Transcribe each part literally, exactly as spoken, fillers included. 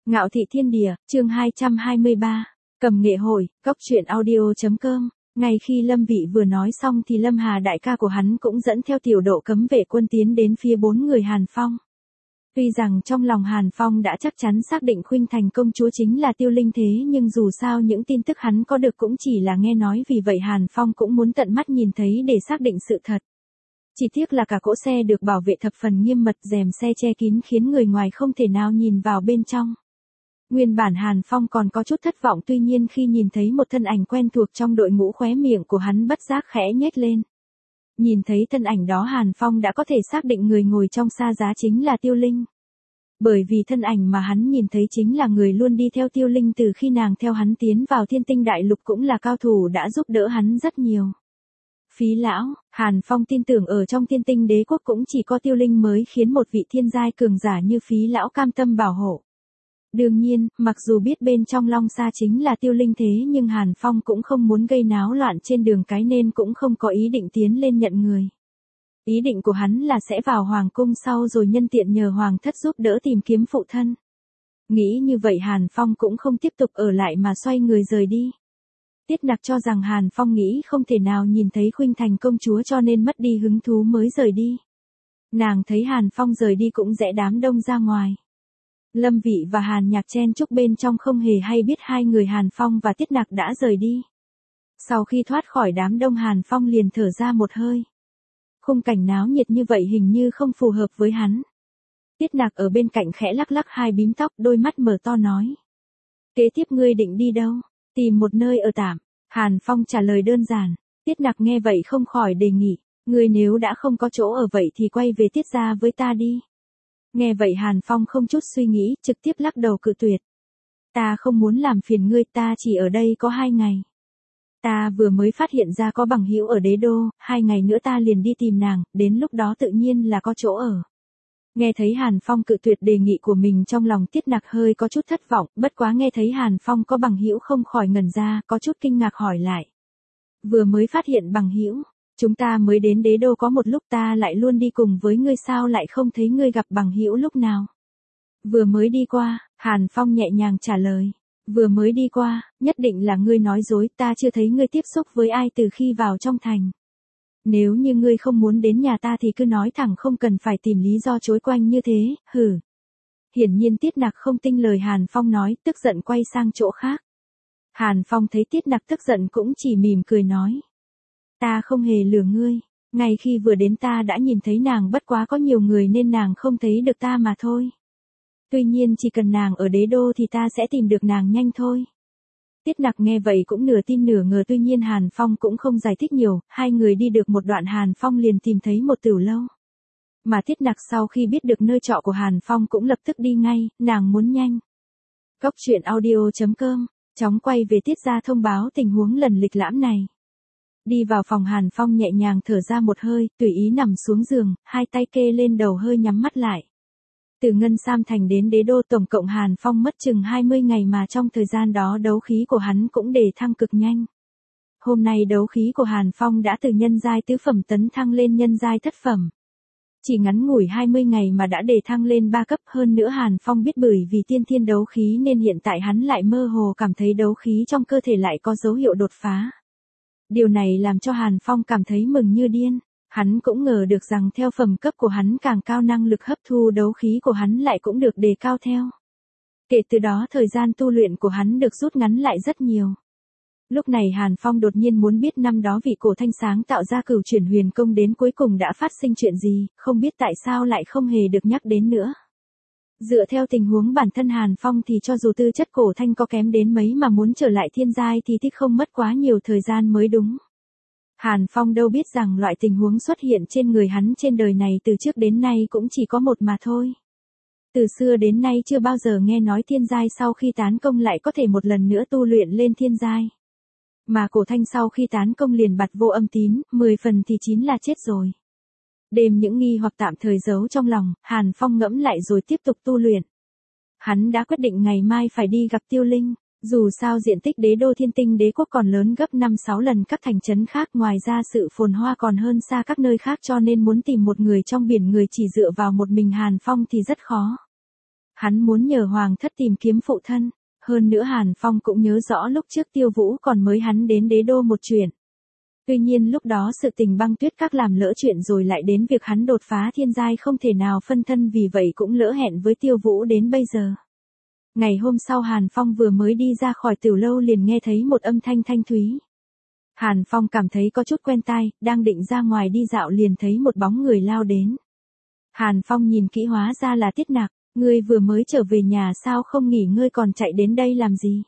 Ngạo thị thiên địa, chương hai trăm hai mươi ba, cầm nghệ hội, cóc truyện audio.com. Ngay khi Lâm Vị vừa nói xong thì Lâm Hà đại ca của hắn cũng dẫn theo tiểu độ cấm vệ quân tiến đến phía bốn người Hàn Phong. Tuy rằng trong lòng Hàn Phong đã chắc chắn xác định Khuynh Thành công chúa chính là Tiêu Linh thế nhưng dù sao những tin tức hắn có được cũng chỉ là nghe nói, vì vậy Hàn Phong cũng muốn tận mắt nhìn thấy để xác định sự thật. Chỉ tiếc là cả cỗ xe được bảo vệ thập phần nghiêm mật, rèm xe che kín khiến người ngoài không thể nào nhìn vào bên trong. Nguyên bản Hàn Phong còn có chút thất vọng, tuy nhiên khi nhìn thấy một thân ảnh quen thuộc trong đội ngũ, khóe miệng của hắn bất giác khẽ nhếch lên. Nhìn thấy thân ảnh đó Hàn Phong đã có thể xác định người ngồi trong xa giá chính là Tiêu Linh. Bởi vì thân ảnh mà hắn nhìn thấy chính là người luôn đi theo Tiêu Linh từ khi nàng theo hắn tiến vào Thiên Tinh Đại Lục, cũng là cao thủ đã giúp đỡ hắn rất nhiều. Phí lão, Hàn Phong tin tưởng ở trong Thiên Tinh Đế quốc cũng chỉ có Tiêu Linh mới khiến một vị thiên giai cường giả như Phí lão cam tâm bảo hộ. Đương nhiên, mặc dù biết bên trong Long Sa chính là Tiêu Linh thế nhưng Hàn Phong cũng không muốn gây náo loạn trên đường cái nên cũng không có ý định tiến lên nhận người. Ý định của hắn là sẽ vào hoàng cung sau rồi nhân tiện nhờ hoàng thất giúp đỡ tìm kiếm phụ thân. Nghĩ như vậy Hàn Phong cũng không tiếp tục ở lại mà xoay người rời đi. Tiết Nặc cho rằng Hàn Phong nghĩ không thể nào nhìn thấy Khuynh Thành công chúa cho nên mất đi hứng thú mới rời đi. Nàng thấy Hàn Phong rời đi cũng rẽ đám đông ra ngoài. Lâm Vị và Hàn Nhạc chen chúc bên trong không hề hay biết hai người Hàn Phong và Tiết Nặc đã rời đi. Sau khi thoát khỏi đám đông Hàn Phong liền thở ra một hơi. Khung cảnh náo nhiệt như vậy hình như không phù hợp với hắn. Tiết Nặc ở bên cạnh khẽ lắc lắc hai bím tóc, đôi mắt mở to nói. Kế tiếp ngươi định đi đâu? Tìm một nơi ở tạm. Hàn Phong trả lời đơn giản. Tiết Nặc nghe vậy không khỏi đề nghị. Ngươi nếu đã không có chỗ ở vậy thì quay về Tiết gia với ta đi. Nghe vậy Hàn Phong không chút suy nghĩ, trực tiếp lắc đầu cự tuyệt. Ta không muốn làm phiền ngươi, ta chỉ ở đây có hai ngày. Ta vừa mới phát hiện ra có bằng hữu ở đế đô, hai ngày nữa ta liền đi tìm nàng, đến lúc đó tự nhiên là có chỗ ở. Nghe thấy Hàn Phong cự tuyệt đề nghị của mình, trong lòng Tiết Nặc hơi có chút thất vọng, bất quá nghe thấy Hàn Phong có bằng hữu không khỏi ngẩn ra, có chút kinh ngạc hỏi lại. Vừa mới phát hiện bằng hữu, chúng ta mới đến đế đô có một lúc, ta lại luôn đi cùng với ngươi, sao lại không thấy ngươi gặp bằng hữu lúc nào? Vừa mới đi qua, Hàn Phong nhẹ nhàng trả lời. Vừa mới đi qua, nhất định là ngươi nói dối, ta chưa thấy ngươi tiếp xúc với ai từ khi vào trong thành. Nếu như ngươi không muốn đến nhà ta thì cứ nói thẳng, không cần phải tìm lý do chối quanh như thế, hừ. Hiển nhiên Tiết Nặc không tin lời Hàn Phong nói, tức giận quay sang chỗ khác. Hàn Phong thấy Tiết Nặc tức giận cũng chỉ mỉm cười nói. Ta không hề lừa ngươi, ngay khi vừa đến ta đã nhìn thấy nàng, bất quá có nhiều người nên nàng không thấy được ta mà thôi. Tuy nhiên chỉ cần nàng ở đế đô thì ta sẽ tìm được nàng nhanh thôi. Tiết Nặc nghe vậy cũng nửa tin nửa ngờ, tuy nhiên Hàn Phong cũng không giải thích nhiều, hai người đi được một đoạn Hàn Phong liền tìm thấy một tửu lâu. Mà Tiết Nặc sau khi biết được nơi trọ của Hàn Phong cũng lập tức đi ngay, nàng muốn nhanh. Cóc truyện audio.com, chóng quay về Tiết gia thông báo tình huống lần lịch lãm này. Đi vào phòng Hàn Phong nhẹ nhàng thở ra một hơi, tùy ý nằm xuống giường, hai tay kê lên đầu hơi nhắm mắt lại. Từ Ngân Sam Thành đến đế đô tổng cộng Hàn Phong mất chừng hai mươi ngày, mà trong thời gian đó đấu khí của hắn cũng đề thăng cực nhanh. Hôm nay đấu khí của Hàn Phong đã từ nhân giai tứ phẩm tấn thăng lên nhân giai thất phẩm. Chỉ ngắn ngủi hai mươi ngày mà đã đề thăng lên ba cấp, hơn nữa Hàn Phong biết bởi vì tiên thiên đấu khí nên hiện tại hắn lại mơ hồ cảm thấy đấu khí trong cơ thể lại có dấu hiệu đột phá. Điều này làm cho Hàn Phong cảm thấy mừng như điên. Hắn cũng ngờ được rằng theo phẩm cấp của hắn càng cao, năng lực hấp thu đấu khí của hắn lại cũng được đề cao theo. Kể từ đó thời gian tu luyện của hắn được rút ngắn lại rất nhiều. Lúc này Hàn Phong đột nhiên muốn biết năm đó vị Cổ Thanh sáng tạo ra Cửu Chuyển Huyền Công đến cuối cùng đã phát sinh chuyện gì, không biết tại sao lại không hề được nhắc đến nữa. Dựa theo tình huống bản thân Hàn Phong thì cho dù tư chất Cổ Thanh có kém đến mấy mà muốn trở lại thiên giai thì thích không mất quá nhiều thời gian mới đúng. Hàn Phong đâu biết rằng loại tình huống xuất hiện trên người hắn trên đời này từ trước đến nay cũng chỉ có một mà thôi. Từ xưa đến nay chưa bao giờ nghe nói thiên giai sau khi tán công lại có thể một lần nữa tu luyện lên thiên giai. Mà Cổ Thanh sau khi tán công liền bặt vô âm tín, mười phần thì chín là chết rồi. Đêm những nghi hoặc tạm thời giấu trong lòng, Hàn Phong ngẫm lại rồi tiếp tục tu luyện. Hắn đã quyết định ngày mai phải đi gặp Tiêu Linh. Dù sao diện tích đế đô Thiên Tinh Đế quốc còn lớn gấp năm sáu lần các thành trấn khác, ngoài ra sự phồn hoa còn hơn xa các nơi khác, cho nên muốn tìm một người trong biển người chỉ dựa vào một mình Hàn Phong thì rất khó. Hắn muốn nhờ Hoàng thất tìm kiếm phụ thân. Hơn nữa Hàn Phong cũng nhớ rõ lúc trước Tiêu Vũ còn mới hắn đến đế đô một chuyện. Tuy nhiên lúc đó sự tình băng tuyết các làm lỡ chuyện rồi lại đến việc hắn đột phá thiên giai không thể nào phân thân, vì vậy cũng lỡ hẹn với Tiêu Vũ đến bây giờ. Ngày hôm sau Hàn Phong vừa mới đi ra khỏi tiểu lâu liền nghe thấy một âm thanh thanh thúy. Hàn Phong cảm thấy có chút quen tai, đang định ra ngoài đi dạo liền thấy một bóng người lao đến. Hàn Phong nhìn kỹ hóa ra là Tiết Nặc. Ngươi vừa mới trở về nhà sao không nghỉ ngơi còn chạy đến đây làm gì?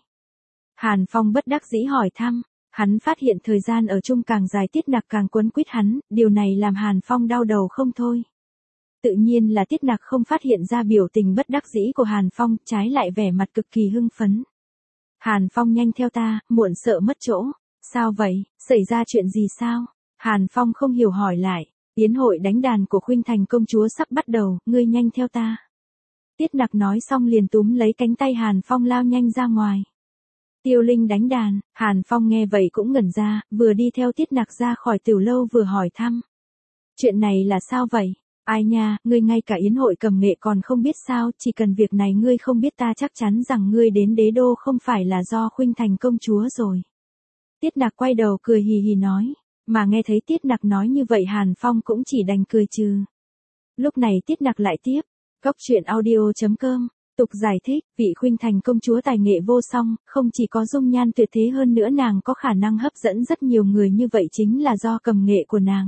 Hàn Phong bất đắc dĩ hỏi thăm. Hắn phát hiện thời gian ở chung càng dài Tiết Nặc càng quấn quýt hắn, điều này làm Hàn Phong đau đầu không thôi. Tự nhiên là Tiết Nặc không phát hiện ra biểu tình bất đắc dĩ của Hàn Phong, trái lại vẻ mặt cực kỳ hưng phấn. Hàn Phong nhanh theo ta, muộn sợ mất chỗ. Sao vậy, xảy ra chuyện gì sao? Hàn Phong không hiểu hỏi lại. Yến hội đánh đàn của Khuynh Thành công chúa sắp bắt đầu, ngươi nhanh theo ta. Tiết Nặc nói xong liền túm lấy cánh tay Hàn Phong lao nhanh ra ngoài. Tiêu Linh đánh đàn, Hàn Phong nghe vậy cũng ngẩn ra, vừa đi theo Tiết Nặc ra khỏi tiểu lâu vừa hỏi thăm. Chuyện này là sao vậy? Ai nha, ngươi ngay cả yến hội cầm nghệ còn không biết sao, chỉ cần việc này ngươi không biết ta chắc chắn rằng ngươi đến đế đô không phải là do Khuynh Thành công chúa rồi. Tiết Nặc quay đầu cười hì hì nói, mà nghe thấy Tiết Nặc nói như vậy Hàn Phong cũng chỉ đành cười trừ. Lúc này Tiết Nặc lại tiếp. Cốc truyện audio chấm com, tục giải thích, vị Khuynh Thành công chúa tài nghệ vô song, không chỉ có dung nhan tuyệt thế hơn nữa nàng có khả năng hấp dẫn rất nhiều người như vậy chính là do cầm nghệ của nàng.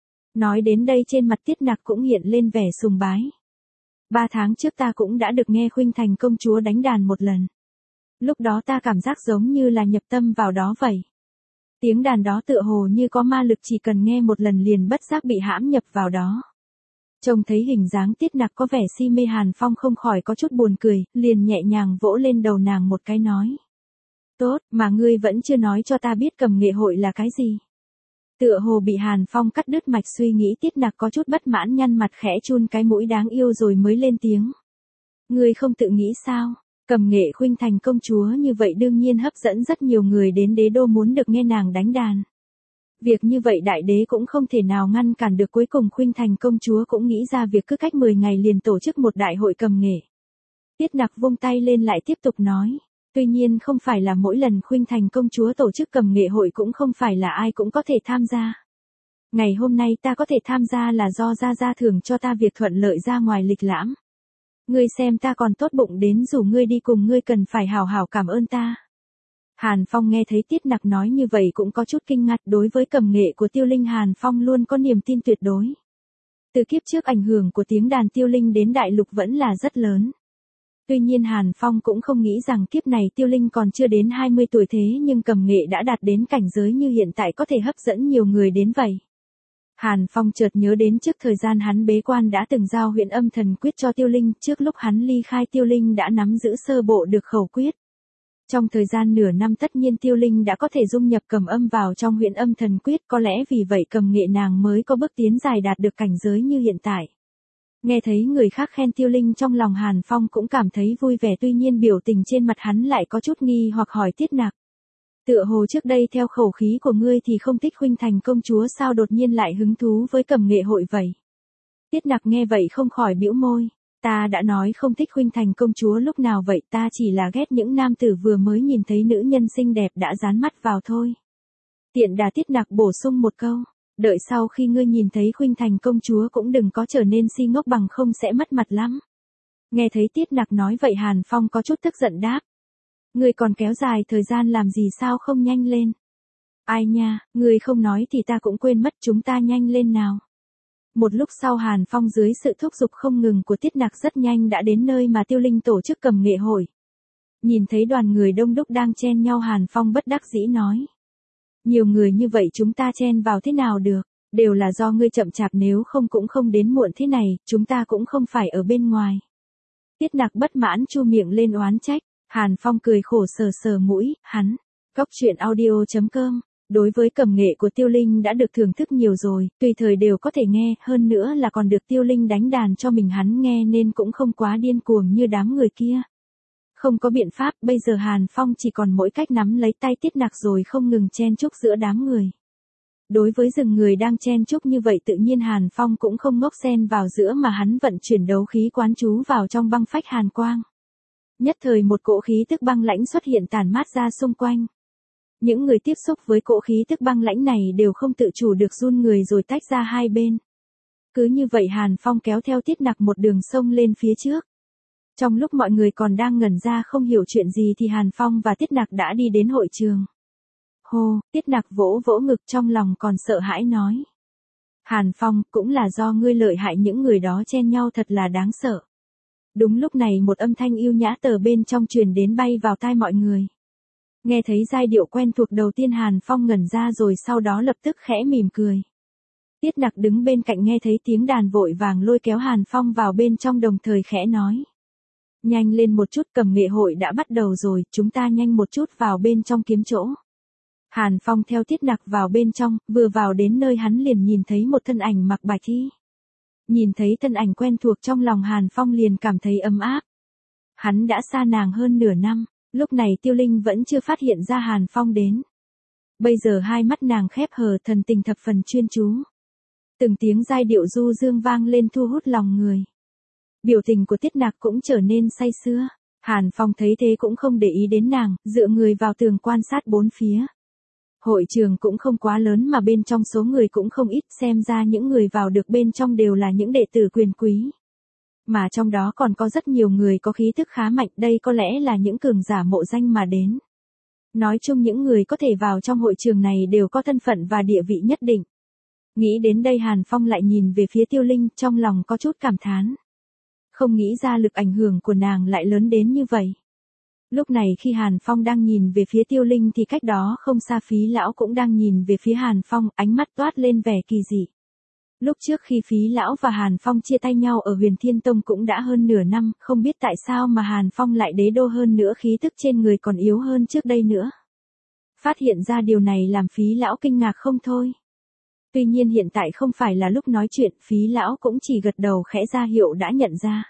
Nói đến đây trên mặt Tiết Nặc cũng hiện lên vẻ sùng bái. Ba tháng trước ta cũng đã được nghe Khuynh Thành công chúa đánh đàn một lần. Lúc đó ta cảm giác giống như là nhập tâm vào đó vậy. Tiếng đàn đó tựa hồ như có ma lực, chỉ cần nghe một lần liền bất giác bị hãm nhập vào đó. Trông thấy hình dáng Tiết Nặc có vẻ si mê Hàn Phong không khỏi có chút buồn cười, liền nhẹ nhàng vỗ lên đầu nàng một cái nói. Tốt, mà ngươi vẫn chưa nói cho ta biết cầm nghệ hội là cái gì. Tựa hồ bị Hàn Phong cắt đứt mạch suy nghĩ, Tiết Nặc có chút bất mãn nhăn mặt khẽ chun cái mũi đáng yêu rồi mới lên tiếng. Ngươi không tự nghĩ sao, cầm nghệ Khuynh Thành công chúa như vậy đương nhiên hấp dẫn rất nhiều người đến đế đô muốn được nghe nàng đánh đàn. Việc như vậy đại đế cũng không thể nào ngăn cản được, cuối cùng Khuynh Thành công chúa cũng nghĩ ra việc cứ cách mười ngày liền tổ chức một đại hội cầm nghệ. Tiết Nặc vung tay lên lại tiếp tục nói. Tuy nhiên không phải là mỗi lần Khuynh Thành công chúa tổ chức cầm nghệ hội cũng không phải là ai cũng có thể tham gia. Ngày hôm nay ta có thể tham gia là do Gia Gia thưởng cho ta việc thuận lợi ra ngoài lịch lãm. Ngươi xem ta còn tốt bụng đến rủ ngươi đi cùng, ngươi cần phải hào hào cảm ơn ta. Hàn Phong nghe thấy Tiết Nặc nói như vậy cũng có chút kinh ngạc, đối với cầm nghệ của Tiêu Linh Hàn Phong luôn có niềm tin tuyệt đối. Từ kiếp trước ảnh hưởng của tiếng đàn Tiêu Linh đến đại lục vẫn là rất lớn. Tuy nhiên Hàn Phong cũng không nghĩ rằng kiếp này Tiêu Linh còn chưa đến hai mươi tuổi thế nhưng cầm nghệ đã đạt đến cảnh giới như hiện tại có thể hấp dẫn nhiều người đến vậy. Hàn Phong chợt nhớ đến trước thời gian hắn bế quan đã từng giao Huyễn Âm Thần Quyết cho Tiêu Linh, trước lúc hắn ly khai Tiêu Linh đã nắm giữ sơ bộ được khẩu quyết. Trong thời gian nửa năm tất nhiên Tiêu Linh đã có thể dung nhập cầm âm vào trong Huyễn Âm Thần Quyết, có lẽ vì vậy cầm nghệ nàng mới có bước tiến dài đạt được cảnh giới như hiện tại. Nghe thấy người khác khen Tiêu Linh trong lòng Hàn Phong cũng cảm thấy vui vẻ, tuy nhiên biểu tình trên mặt hắn lại có chút nghi hoặc hỏi Tiết Nặc. Tựa hồ trước đây theo khẩu khí của ngươi thì không thích Khuynh Thành công chúa, sao đột nhiên lại hứng thú với cầm nghệ hội vậy? Tiết Nặc nghe vậy không khỏi bĩu môi. Ta đã nói không thích Khuynh Thành công chúa lúc nào vậy, ta chỉ là ghét những nam tử vừa mới nhìn thấy nữ nhân xinh đẹp đã dán mắt vào thôi. Tiện đà Tiết Nặc bổ sung một câu. Đợi sau khi ngươi nhìn thấy Khuynh Thành công chúa cũng đừng có trở nên si ngốc, bằng không sẽ mất mặt lắm. Nghe thấy Tiết Nặc nói vậy Hàn Phong có chút tức giận đáp. Ngươi còn kéo dài thời gian làm gì, sao không nhanh lên? Ai nha, ngươi không nói thì ta cũng quên mất, chúng ta nhanh lên nào. Một lúc sau Hàn Phong dưới sự thúc giục không ngừng của Tiết Nặc rất nhanh đã đến nơi mà Tiêu Linh tổ chức cầm nghệ hội. Nhìn thấy đoàn người đông đúc đang chen nhau Hàn Phong bất đắc dĩ nói. Nhiều người như vậy chúng ta chen vào thế nào được, đều là do ngươi chậm chạp, nếu không cũng không đến muộn thế này, chúng ta cũng không phải ở bên ngoài. Tiết Nặc bất mãn chu miệng lên oán trách, Hàn Phong cười khổ sờ sờ mũi, hắn, cốc truyện audio chấm com. Đối với cầm nghệ của Tiêu Linh đã được thưởng thức nhiều rồi, tùy thời đều có thể nghe, hơn nữa là còn được Tiêu Linh đánh đàn cho mình hắn nghe nên cũng không quá điên cuồng như đám người kia. Không có biện pháp, bây giờ Hàn Phong chỉ còn mỗi cách nắm lấy tay Tiết Nặc rồi không ngừng chen chúc giữa đám người. Đối với rừng người đang chen chúc như vậy tự nhiên Hàn Phong cũng không ngốc xen vào giữa mà hắn vận chuyển đấu khí quán chú vào trong băng phách hàn quang. Nhất thời một cỗ khí tức băng lãnh xuất hiện tản mát ra xung quanh. Những người tiếp xúc với cỗ khí tức băng lãnh này đều không tự chủ được run người rồi tách ra hai bên. Cứ như vậy Hàn Phong kéo theo Tiết Nặc một đường sông lên phía trước. Trong lúc mọi người còn đang ngẩn ra không hiểu chuyện gì thì Hàn Phong và Tiết Nặc đã đi đến hội trường. Hô, Tiết Nặc vỗ vỗ ngực trong lòng còn sợ hãi nói. Hàn Phong, cũng là do ngươi lợi hại những người đó chen nhau thật là đáng sợ. Đúng lúc này một âm thanh yêu nhã từ bên trong truyền đến bay vào tai mọi người. Nghe thấy giai điệu quen thuộc đầu tiên Hàn Phong ngẩn ra rồi sau đó lập tức khẽ mỉm cười. Tiết Nặc đứng bên cạnh nghe thấy tiếng đàn vội vàng lôi kéo Hàn Phong vào bên trong đồng thời khẽ nói. Nhanh lên một chút, cầm nghệ hội đã bắt đầu rồi, chúng ta nhanh một chút vào bên trong kiếm chỗ. Hàn Phong theo Tiết Nặc vào bên trong, vừa vào đến nơi hắn liền nhìn thấy một thân ảnh mặc bạch y. Nhìn thấy thân ảnh quen thuộc trong lòng Hàn Phong liền cảm thấy ấm áp. Hắn đã xa nàng hơn nửa năm, lúc này Tiêu Linh vẫn chưa phát hiện ra Hàn Phong đến. Bây giờ hai mắt nàng khép hờ thần tình thập phần chuyên chú. Từng tiếng giai điệu du dương vang lên thu hút lòng người. Biểu tình của Tiết Nặc cũng trở nên say sưa. Hàn Phong thấy thế cũng không để ý đến nàng, dựa người vào tường quan sát bốn phía. Hội trường cũng không quá lớn mà bên trong số người cũng không ít, xem ra những người vào được bên trong đều là những đệ tử quyền quý. Mà trong đó còn có rất nhiều người có khí thức khá mạnh, đây có lẽ là những cường giả mộ danh mà đến. Nói chung những người có thể vào trong hội trường này đều có thân phận và địa vị nhất định. Nghĩ đến đây Hàn Phong lại nhìn về phía Tiêu Linh, trong lòng có chút cảm thán. Không nghĩ ra lực ảnh hưởng của nàng lại lớn đến như vậy. Lúc này khi Hàn Phong đang nhìn về phía Tiêu Linh thì cách đó không xa Phí Lão cũng đang nhìn về phía Hàn Phong, ánh mắt toát lên vẻ kỳ dị. Lúc trước khi Phí Lão và Hàn Phong chia tay nhau ở Huyền Thiên Tông cũng đã hơn nửa năm, không biết tại sao mà Hàn Phong lại đế đô hơn nữa, khí tức trên người còn yếu hơn trước đây nữa. Phát hiện ra điều này làm Phí Lão kinh ngạc không thôi. Tuy nhiên hiện tại không phải là lúc nói chuyện, Phí Lão cũng chỉ gật đầu khẽ ra hiệu đã nhận ra.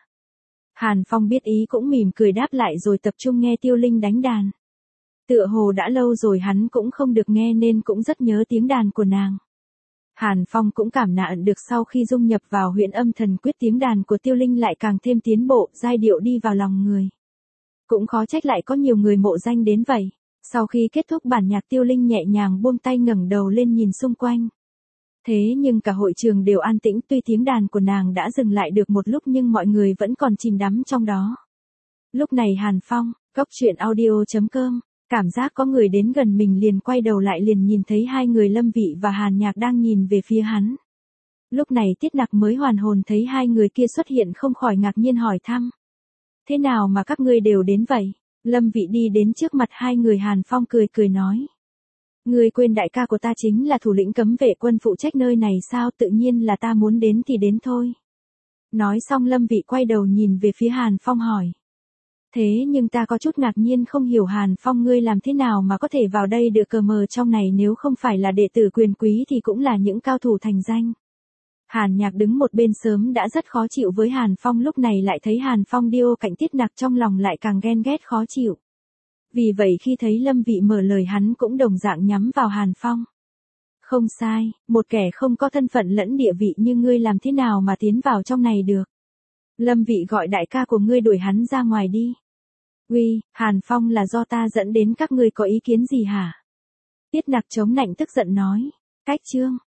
Hàn Phong biết ý cũng mỉm cười đáp lại rồi tập trung nghe Tiêu Linh đánh đàn. Tựa hồ đã lâu rồi hắn cũng không được nghe nên cũng rất nhớ tiếng đàn của nàng. Hàn Phong cũng cảm nhận được sau khi dung nhập vào Huyễn Âm Thần Quyết tiếng đàn của Tiêu Linh lại càng thêm tiến bộ, giai điệu đi vào lòng người. Cũng khó trách lại có nhiều người mộ danh đến vậy. Sau khi kết thúc bản nhạc Tiêu Linh nhẹ nhàng buông tay ngẩng đầu lên nhìn xung quanh. Thế nhưng cả hội trường đều an tĩnh, tuy tiếng đàn của nàng đã dừng lại được một lúc nhưng mọi người vẫn còn chìm đắm trong đó. Lúc này Hàn Phong, Cốc Truyện Audio chấm com, cảm giác có người đến gần mình liền quay đầu lại liền nhìn thấy hai người Lâm Vị và Hàn Nhạc đang nhìn về phía hắn. Lúc này Tiết Nặc mới hoàn hồn thấy hai người kia xuất hiện không khỏi ngạc nhiên hỏi thăm. Thế nào mà các ngươi đều đến vậy? Lâm Vị đi đến trước mặt hai người Hàn Phong cười cười nói. Ngươi quên đại ca của ta chính là thủ lĩnh cấm vệ quân phụ trách nơi này sao, tự nhiên là ta muốn đến thì đến thôi. Nói xong Lâm Vị quay đầu nhìn về phía Hàn Phong hỏi. Thế nhưng ta có chút ngạc nhiên không hiểu Hàn Phong ngươi làm thế nào mà có thể vào đây được, cờ mờ trong này nếu không phải là đệ tử quyền quý thì cũng là những cao thủ thành danh. Hàn Nhạc đứng một bên sớm đã rất khó chịu với Hàn Phong, lúc này lại thấy Hàn Phong đi ô cạnh Tiết Nặc trong lòng lại càng ghen ghét khó chịu. Vì vậy khi thấy Lâm Vị mở lời hắn cũng đồng dạng nhắm vào Hàn Phong. Không sai, một kẻ không có thân phận lẫn địa vị như ngươi làm thế nào mà tiến vào trong này được. Lâm Vị gọi đại ca của ngươi đuổi hắn ra ngoài đi. Uy, Hàn Phong là do ta dẫn đến, các ngươi có ý kiến gì hả? Tiết Nặc chống nạnh tức giận nói. Cách chương,